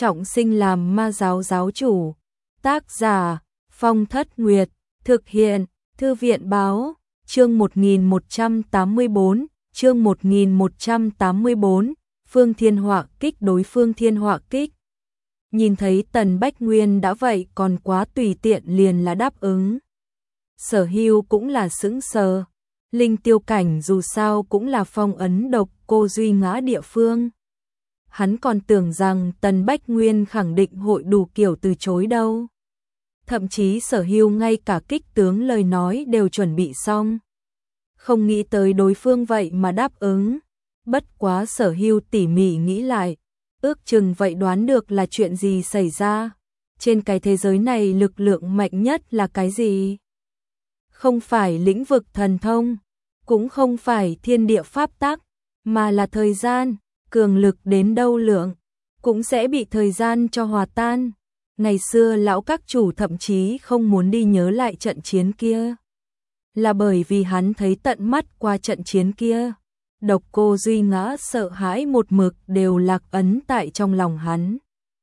trọng sinh làm ma giáo giáo chủ. Tác giả Phong Thất Nguyệt, thực hiện Thư viện báo, chương 1184, chương 1184, Phương Thiên Họa Kích đối Phương Thiên Họa Kích. Nhìn thấy Tần Bách Nguyên đã vậy còn quá tùy tiện liền là đáp ứng. Sở Hưu cũng là sững sờ, Linh Tiêu Cảnh dù sao cũng là phong ấn độc cô duy ngã địa phương. Hắn còn tưởng rằng Tần Bách Nguyên khẳng định hội đủ kiểu từ chối đâu. Thậm chí Sở Hưu ngay cả kích tướng lời nói đều chuẩn bị xong. Không nghĩ tới đối phương vậy mà đáp ứng. Bất quá Sở Hưu tỉ mỉ nghĩ lại, ước chừng vậy đoán được là chuyện gì xảy ra. Trên cái thế giới này lực lượng mạnh nhất là cái gì? Không phải lĩnh vực thần thông, cũng không phải thiên địa pháp tắc, mà là thời gian. Cường lực đến đâu lượng cũng sẽ bị thời gian cho hòa tan. Ngày xưa lão các chủ thậm chí không muốn đi nhớ lại trận chiến kia, là bởi vì hắn thấy tận mắt qua trận chiến kia. Độc cô duy ngã sợ hãi một mực đều lạc ấn tại trong lòng hắn.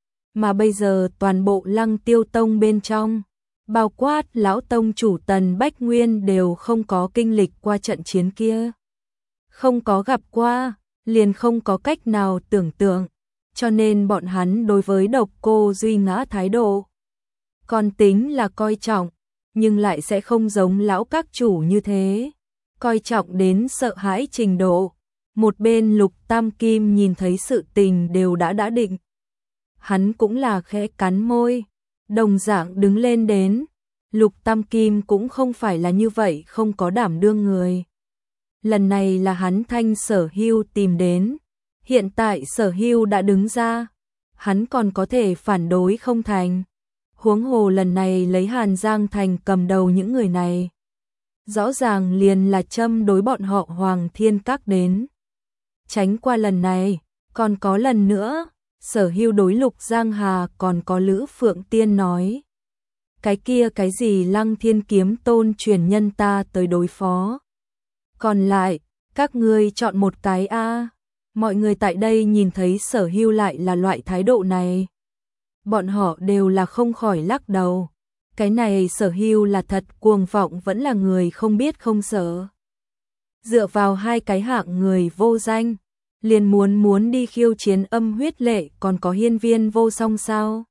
Mà bây giờ toàn bộ Lăng Tiêu Tông bên trong, bao quát lão tông chủ Tần Bách Nguyên đều không có kinh lịch qua trận chiến kia. Không có gặp qua, liền không có cách nào tưởng tượng, cho nên bọn hắn đối với độc cô duy ngã thái độ còn tính là coi trọng, nhưng lại sẽ không giống lão các chủ như thế, coi trọng đến sợ hãi trình độ. Một bên Lục Tam Kim nhìn thấy sự tình đều đã định, hắn cũng là khẽ cắn môi, đồng dạng đứng lên đến. Lục Tam Kim cũng không phải là như vậy không có đảm đương người. Lần này là hắn thanh Sở Hưu tìm đến, hiện tại Sở Hưu đã đứng ra, hắn còn có thể phản đối không thành. Huống hồ lần này lấy Hàn Giang Thành cầm đầu những người này, rõ ràng liền là châm đối bọn họ Hoàng Thiên Các đến. Tránh qua lần này, còn có lần nữa, Sở Hưu đối Lục Giang Hà còn có Lữ Phượng Tiên nói. Cái kia cái gì Lăng Thiên Kiếm Tôn truyền nhân ta tới đối phó. Còn lại, các ngươi chọn một cái a. Mọi người tại đây nhìn thấy Sở Hưu lại là loại thái độ này, bọn họ đều là không khỏi lắc đầu. Cái này Sở Hưu là thật cuồng vọng vẫn là người không biết không sợ. Dựa vào hai cái hạng người vô danh, liền muốn đi khiêu chiến Âm Huyết Lệ còn có Hiên Viên Vô Song sao?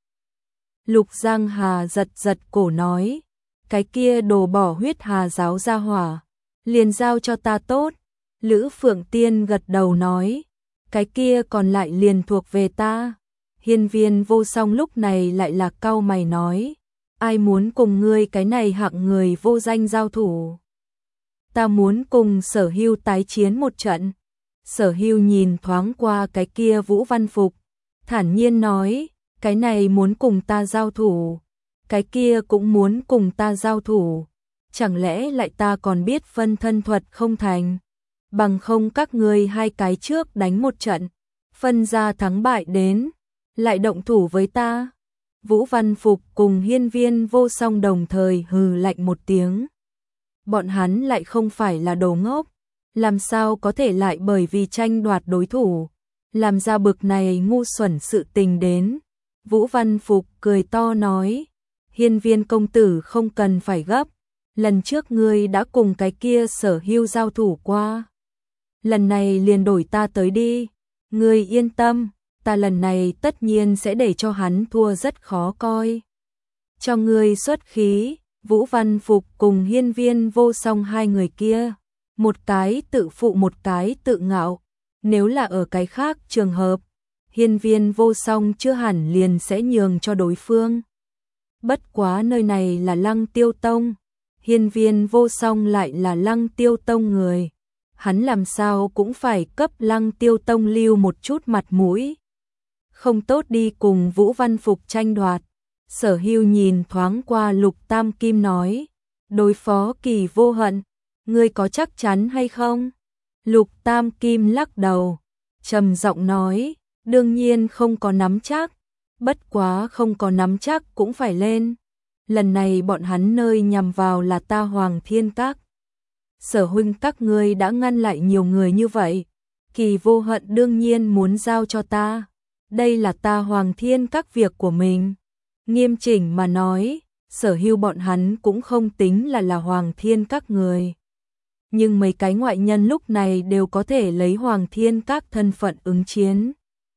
Lục Giang Hà giật cổ nói, cái kia đồ bỏ huyết Hà giáo ra hỏa, liền giao cho ta tốt. Lữ Phượng Tiên gật đầu nói, cái kia còn lại liền thuộc về ta. Hiên Viên Vô Song lúc này lại là cau mày nói, ai muốn cùng ngươi cái này hạng người vô danh giao thủ? Ta muốn cùng Sở Hưu tái chiến một trận. Sở Hưu nhìn thoáng qua cái kia Vũ Văn Phục, thản nhiên nói, cái này muốn cùng ta giao thủ, cái kia cũng muốn cùng ta giao thủ. Chẳng lẽ lại ta còn biết phân thân thuật không thành? Bằng không các ngươi hai cái trước đánh một trận, phân ra thắng bại đến, lại động thủ với ta. Vũ Văn Phục cùng Hiên Viên Vô Song đồng thời hừ lạnh một tiếng. Bọn hắn lại không phải là đồ ngốc, làm sao có thể lại bởi vì tranh đoạt đối thủ, làm ra bực này ngu xuẩn sự tình đến. Vũ Văn Phục cười to nói, Hiên Viên công tử không cần phải gấp, lần trước ngươi đã cùng cái kia Sở Hưu giao thủ qua, lần này liền đổi ta tới đi. Ngươi yên tâm, ta lần này tất nhiên sẽ để cho hắn thua rất khó coi. Cho ngươi xuất khí. Vũ Văn Phục cùng Hiên Viên Vô Song hai người kia, một cái tự phụ một cái tự ngạo. Nếu là ở cái khác trường hợp, Hiên Viên Vô Song chưa hẳn liền sẽ nhường cho đối phương. Bất quá nơi này là Lăng Tiêu Tông, Hiên Viên Vô Song lại là Lăng Tiêu Tông người, hắn làm sao cũng phải cấp Lăng Tiêu Tông lưu một chút mặt mũi. Không tốt đi cùng Vũ Văn Phục tranh đoạt. Sở Hưu nhìn thoáng qua Lục Tam Kim nói, đối phó Kỳ Vô Hận, ngươi có chắc chắn hay không? Lục Tam Kim lắc đầu, trầm giọng nói, đương nhiên không có nắm chắc, bất quá không có nắm chắc cũng phải lên. Lần này bọn hắn nơi nhằm vào là ta Hoàng Thiên Các. Sở huynh các ngươi đã ngăn lại nhiều người như vậy, Kỳ Vô Hận đương nhiên muốn giao cho ta. đây là ta Hoàng Thiên Các việc của mình. Nghiêm chỉnh mà nói, Sở Hưu bọn hắn cũng không tính là Hoàng Thiên Các người. Nhưng mấy cái ngoại nhân lúc này đều có thể lấy Hoàng Thiên Các thân phận ứng chiến.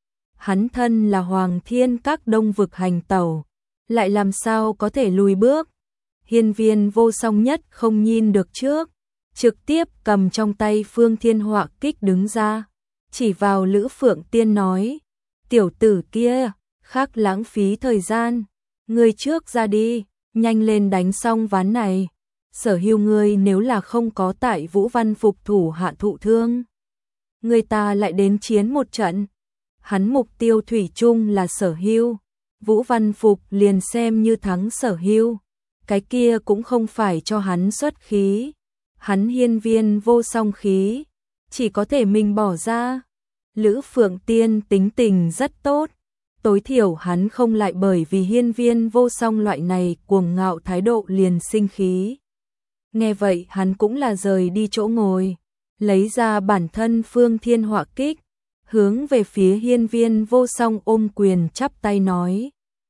Hắn thân là Hoàng Thiên Các Đông vực hành tẩu, lại làm sao có thể lùi bước. Hiên Viên Vô Song nhất không nhìn được trước, trực tiếp cầm trong tay Phương Thiên Họa Kích đứng ra, chỉ vào Lữ Phượng Tiên nói, tiểu tử kia, khác lãng phí thời gian, ngươi trước ra đi, nhanh lên đánh xong ván này. Sở Hưu ngươi nếu là không có tại Vũ Văn Phục thủ hạ thụ thương, người ta lại đến chiến một trận. Hắn mục tiêu thủy chung là Sở Hưu, Vũ Văn Phục liền xem như thắng Sở Hưu, cái kia cũng không phải cho hắn xuất khí. Hắn Hiên Viên Vô Song khí, chỉ có thể mình bỏ ra. Lữ Phượng Tiên tính tình rất tốt, tối thiểu hắn không lại bởi vì Hiên Viên Vô Song loại này cuồng ngạo thái độ liền sinh khí. Nghe vậy hắn cũng là rời đi chỗ ngồi, lấy ra bản thân Phương Thiên Họa Kích, hướng về phía Hiên Viên Vô Song ôm quyền chắp tay nói,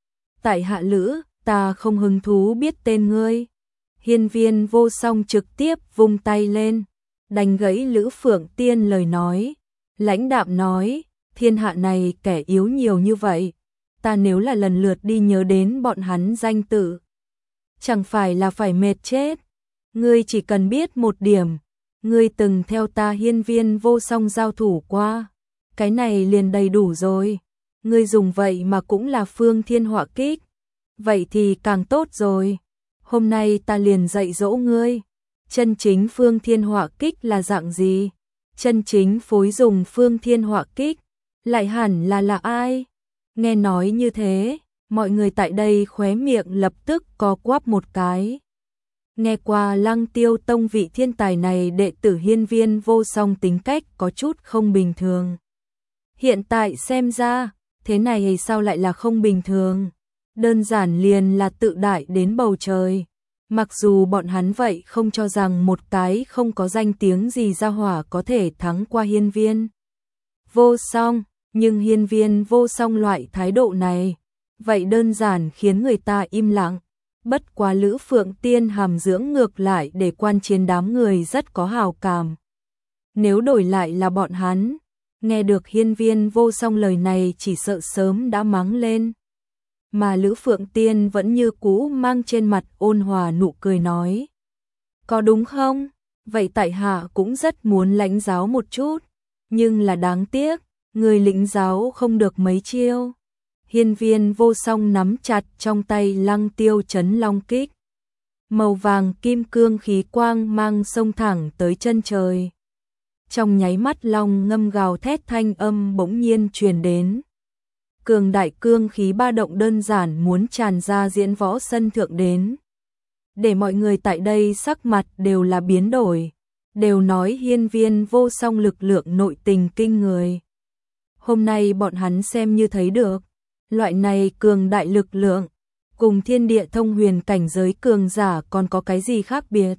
tại hạ Lữ, ta không hứng thú biết tên ngươi. Hiên Viên Vô Song trực tiếp vung tay lên, đánh gãy Lữ Phượng Tiên lời nói, lãnh đạm nói, thiên hạ này kẻ yếu nhiều như vậy, ta nếu là lần lượt đi nhớ đến bọn hắn danh tự, chẳng phải là phải mệt chết. Ngươi chỉ cần biết một điểm, ngươi từng theo ta Hiên Viên Vô Song giao thủ qua, cái này liền đầy đủ rồi. Ngươi dùng vậy mà cũng là Phương Thiên Họa Kích, vậy thì càng tốt rồi. Hôm nay ta liền dạy dỗ ngươi, chân chính Phương Thiên Họa Kích là dạng gì, chân chính phối dùng Phương Thiên Họa Kích lại hẳn là ai. Nghe nói như thế, mọi người tại đây khóe miệng lập tức co quắp một cái. Nghe qua Lăng Tiêu Tông vị thiên tài này đệ tử Hiên Viên Vô Song tính cách có chút không bình thường. Hiện tại xem ra, thế này sao lại là không bình thường? Đơn giản liền là tự đại đến bầu trời. Mặc dù bọn hắn vậy không cho rằng một cái không có danh tiếng gì gia hỏa có thể thắng qua Hiên Viên Vô Song, nhưng Hiên Viên Vô Song loại thái độ này, vậy đơn giản khiến người ta im lặng. Bất quá Lữ Phượng Tiên hàm dưỡng ngược lại để quan chiến đám người rất có hào cảm. Nếu đổi lại là bọn hắn, nghe được Hiên Viên Vô Song lời này chỉ sợ sớm đã mắng lên. Mà Lữ Phượng Tiên vẫn như cũ mang trên mặt ôn hòa nụ cười nói, có đúng không? Vậy tại hạ cũng rất muốn lãnh giáo một chút, nhưng là đáng tiếc, người lĩnh giáo không được mấy chiêu. Hiên Viên Vô Song nắm chặt trong tay Lăng Tiêu Chấn Long Kích, màu vàng kim cương khí quang mang sông thẳng tới chân trời. Trong nháy mắt long ngâm gào thét thanh âm bỗng nhiên truyền đến. Cường đại cương khí ba động đơn giản muốn tràn ra diễn võ sân thượng đến. Để mọi người tại đây sắc mặt đều là biến đổi, đều nói Hiên Viên Vô Song lực lượng nội tình kinh người. Hôm nay bọn hắn xem như thấy được, loại này cường đại lực lượng, cùng thiên địa thông huyền cảnh giới cường giả còn có cái gì khác biệt.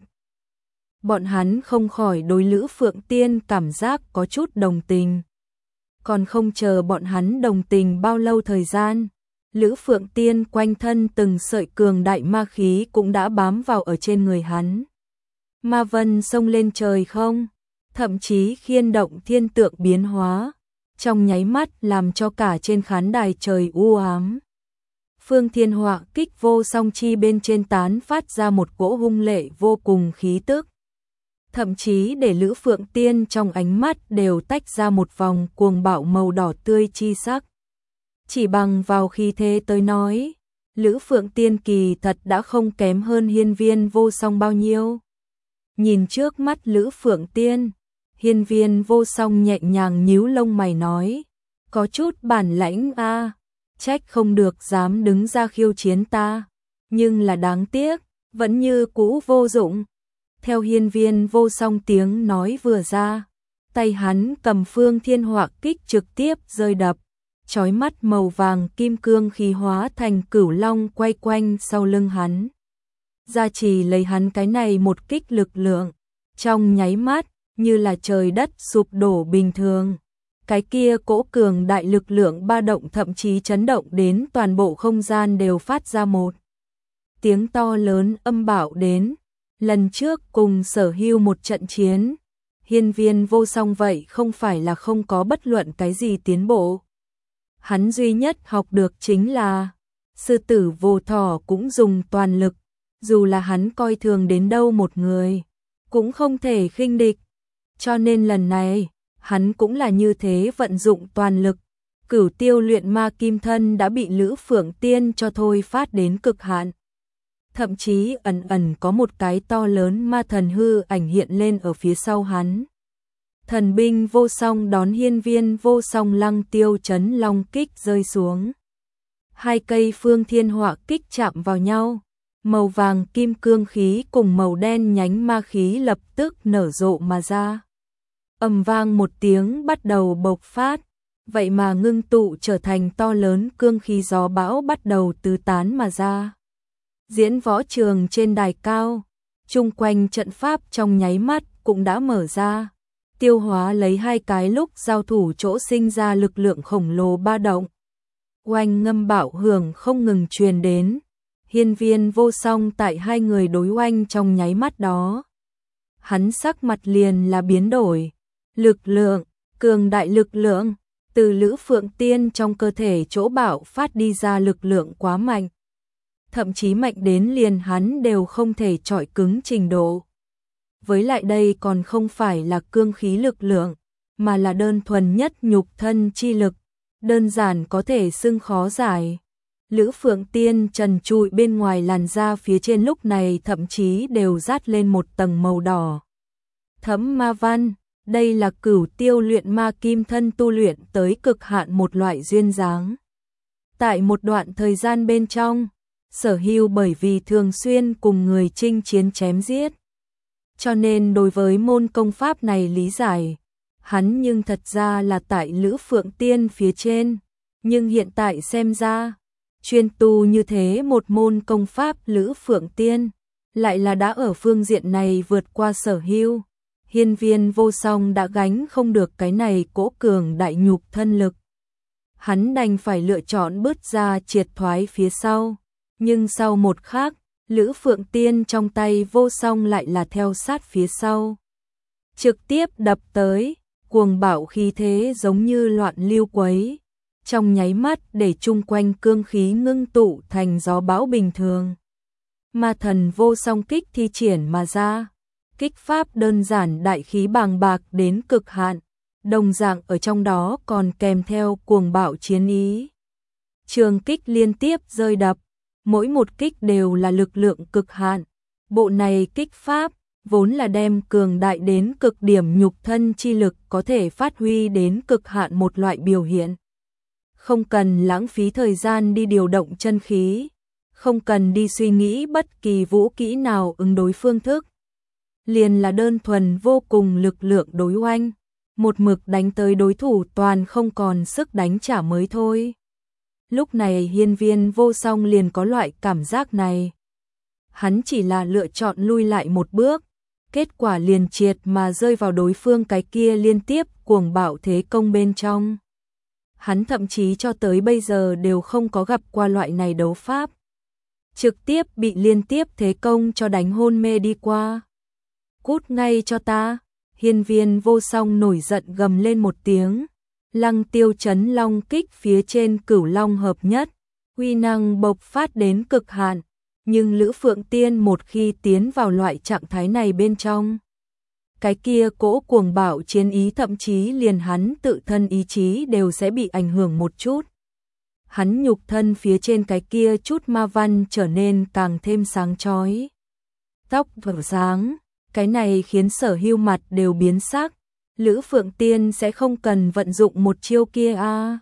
Bọn hắn không khỏi đối Lữ Phượng Tiên cảm giác có chút đồng tình. Còn không chờ bọn hắn đồng tình bao lâu thời gian, Lữ Phượng Tiên quanh thân từng sợi cường đại ma khí cũng đã bám vào ở trên người hắn. Ma vân xông lên trời không, thậm chí khiên động thiên tượng biến hóa, trong nháy mắt làm cho cả trên khán đài trời u ám. Phương Thiên Họa Kích vô song chi bên trên tán phát ra một cỗ hung lệ vô cùng khí tức. Thậm chí để Lữ Phượng Tiên trong ánh mắt đều tách ra một vòng cuồng bạo màu đỏ tươi chi sắc. Chỉ bằng vào khí thế tới nói, Lữ Phượng Tiên kỳ thật đã không kém hơn Hiên Viên Vô Song bao nhiêu. Nhìn trước mắt Lữ Phượng Tiên, Hiên Viên Vô Song nhẹ nhàng nhíu lông mày nói, có chút bản lãnh a, trách không được dám đứng ra khiêu chiến ta, nhưng là đáng tiếc, vẫn như cũ vô dụng. Theo Hiên Viên Vô Song tiếng nói vừa ra, tay hắn cầm Phương Thiên Họa Kích trực tiếp rơi đập, chói mắt màu vàng kim cương khí hóa thành cửu long quay quanh sau lưng hắn. Gia trì lấy hắn cái này một kích lực lượng, trong nháy mắt, như là trời đất sụp đổ bình thường. cái kia cỗ cường đại lực lượng ba động thậm chí chấn động đến toàn bộ không gian đều phát ra một tiếng to lớn âm bạo đến. Lần trước cùng Sở Hưu một trận chiến, Hiên Viên Vô Song vậy không phải là không có bất luận cái gì tiến bộ. Hắn duy nhất học được chính là sư tử vô thỏ cũng dùng toàn lực, dù là hắn coi thường đến đâu một người, cũng không thể khinh địch. Cho nên lần này, hắn cũng là như thế vận dụng toàn lực. Cửu Tiêu luyện ma kim thân đã bị Lữ Phượng Tiên cho thôi phát đến cực hạn. Thậm chí ẩn ẩn có một cái to lớn ma thần hư ảnh hiện lên ở phía sau hắn. Thần binh vô song đón Hiên Viên Vô Song Lăng Tiêu Chấn Long kích rơi xuống. Hai cây phương thiên họa kích chạm vào nhau, màu vàng kim cương khí cùng màu đen nhánh ma khí lập tức nở rộ mà ra. Ầm vang một tiếng bắt đầu bộc phát, vậy mà ngưng tụ trở thành to lớn cương khí gió bão bắt đầu tứ tán mà ra. Diễn võ trường trên đài cao, chung quanh trận pháp trong nháy mắt cũng đã mở ra, tiêu hóa lấy hai cái lúc giao thủ chỗ sinh ra lực lượng khổng lồ ba động. Oanh ngâm bạo hưởng không ngừng truyền đến, Hiên Viên Vô Song tại hai người đối oanh trong nháy mắt đó. Hắn sắc mặt liền là biến đổi, lực lượng, cường đại lực lượng, từ Lữ Phượng Tiên trong cơ thể chỗ bạo phát đi ra lực lượng quá mạnh. Thậm chí mạnh đến liền hắn đều không thể chọi cứng trình độ. Với lại đây còn không phải là cương khí lực lượng, mà là đơn thuần nhất nhục thân chi lực, đơn giản có thể xưng khó giải. Lữ Phượng Tiên trần trụi bên ngoài làn da phía trên lúc này thậm chí đều dát lên một tầng màu đỏ thẫm ma văn, đây là Cửu Tiêu luyện ma kim thân tu luyện tới cực hạn một loại duyên dáng. Tại một đoạn thời gian bên trong, Sở Hưu bởi vì thường xuyên cùng người chinh chiến chém giết, cho nên đối với môn công pháp này lý giải, hắn nhưng thật ra là tại Lữ Phượng Tiên phía trên, nhưng hiện tại xem ra, chuyên tu như thế một môn công pháp Lữ Phượng Tiên, lại là đã ở phương diện này vượt qua Sở Hưu. Hiên Viên Vô Song đã gánh không được cái này cỗ cường đại nhục thân lực. Hắn đành phải lựa chọn bứt ra triệt thoái phía sau, nhưng sau một khắc, Lữ Phượng Tiên trong tay Vô Song lại là theo sát phía sau. Trực tiếp đập tới, cuồng bạo khí thế giống như loạn lưu quấy, trong nháy mắt để chung quanh cương khí ngưng tụ thành gió bão bình thường. Ma thần Vô Song kích thi triển mà ra, kích pháp đơn giản đại khí bàng bạc đến cực hạn, đồng dạng ở trong đó còn kèm theo cuồng bạo chiến ý. Trường kích liên tiếp rơi đập, mỗi một kích đều là lực lượng cực hạn. Bộ này kích pháp vốn là đem cường đại đến cực điểm nhục thân chi lực có thể phát huy đến cực hạn một loại biểu hiện. Không cần lãng phí thời gian đi điều động chân khí, không cần đi suy nghĩ bất kỳ vũ kỹ nào ứng đối phương thức. Liền là đơn thuần vô cùng lực lượng đối oanh, một mực đánh tới đối thủ toàn không còn sức đánh trả mới thôi. Lúc này Hiên Viên Vô Song liền có loại cảm giác này. Hắn chỉ là lựa chọn lui lại một bước, kết quả liền triệt mà rơi vào đối phương cái kia liên tiếp cuồng bạo thế công bên trong. Hắn thậm chí cho tới bây giờ đều không có gặp qua loại này đấu pháp. Trực tiếp bị liên tiếp thế công cho đánh hôn mê đi qua. Cút ngay cho ta, Hiên Viên Vô Song nổi giận gầm lên một tiếng. Lăng Tiêu Chấn Long kích phía trên Cửu Long hợp nhất, uy năng bộc phát đến cực hạn, nhưng Lữ Phượng Tiên một khi tiến vào loại trạng thái này bên trong, cái kia cỗ cuồng bạo chiến ý thậm chí liền hắn tự thân ý chí đều sẽ bị ảnh hưởng một chút. Hắn nhục thân phía trên cái kia chút ma văn trở nên càng thêm sáng chói. Tóc vầng sáng, cái này khiến Sở Hưu mặt đều biến sắc. Lữ Phượng Tiên sẽ không cần vận dụng một chiêu kia à.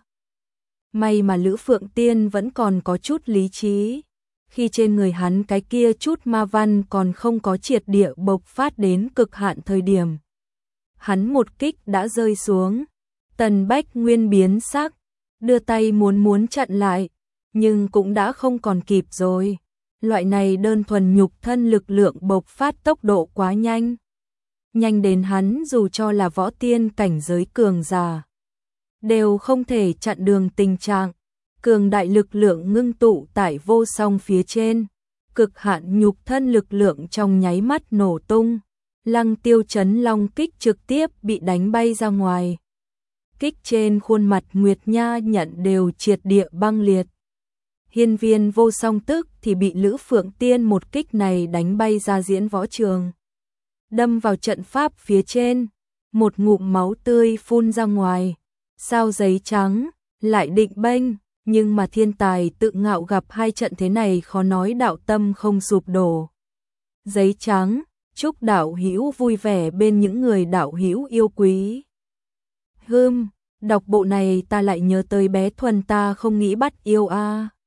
May mà Lữ Phượng Tiên vẫn còn có chút lý trí. Khi trên người hắn cái kia chút ma văn còn không có triệt địa bộc phát đến cực hạn thời điểm. Hắn một kích đã rơi xuống. Tần Bách Nguyên biến sắc, đưa tay muốn chặn lại, nhưng cũng đã không còn kịp rồi. Loại này đơn thuần nhục thân lực lượng bộc phát tốc độ quá nhanh. Nhanh đến hắn dù cho là võ tiên cảnh giới cường giả, đều không thể chặn đường tình trạng cường đại lực lượng ngưng tụ tại vô song phía trên, cực hạn nhục thân lực lượng trong nháy mắt nổ tung, Lăng Tiêu Chấn Long kích trực tiếp bị đánh bay ra ngoài. Kích trên khuôn mặt Nguyệt Nha nhận đều triệt địa băng liệt. Hiên Viên Vô Song tức thì bị Lữ Phượng Tiên một kích này đánh bay ra diễn võ trường, đâm vào trận pháp phía trên, một ngụm máu tươi phun ra ngoài. Sao giấy trắng lại định bênh, nhưng mà thiên tài tự ngạo gặp hai trận thế này khó nói đạo tâm không sụp đổ. Giấy trắng, chúc đạo hữu vui vẻ bên những người đạo hữu yêu quý. Đọc bộ này ta lại nhớ tới bé Thuần ta không nghĩ bắt yêu a.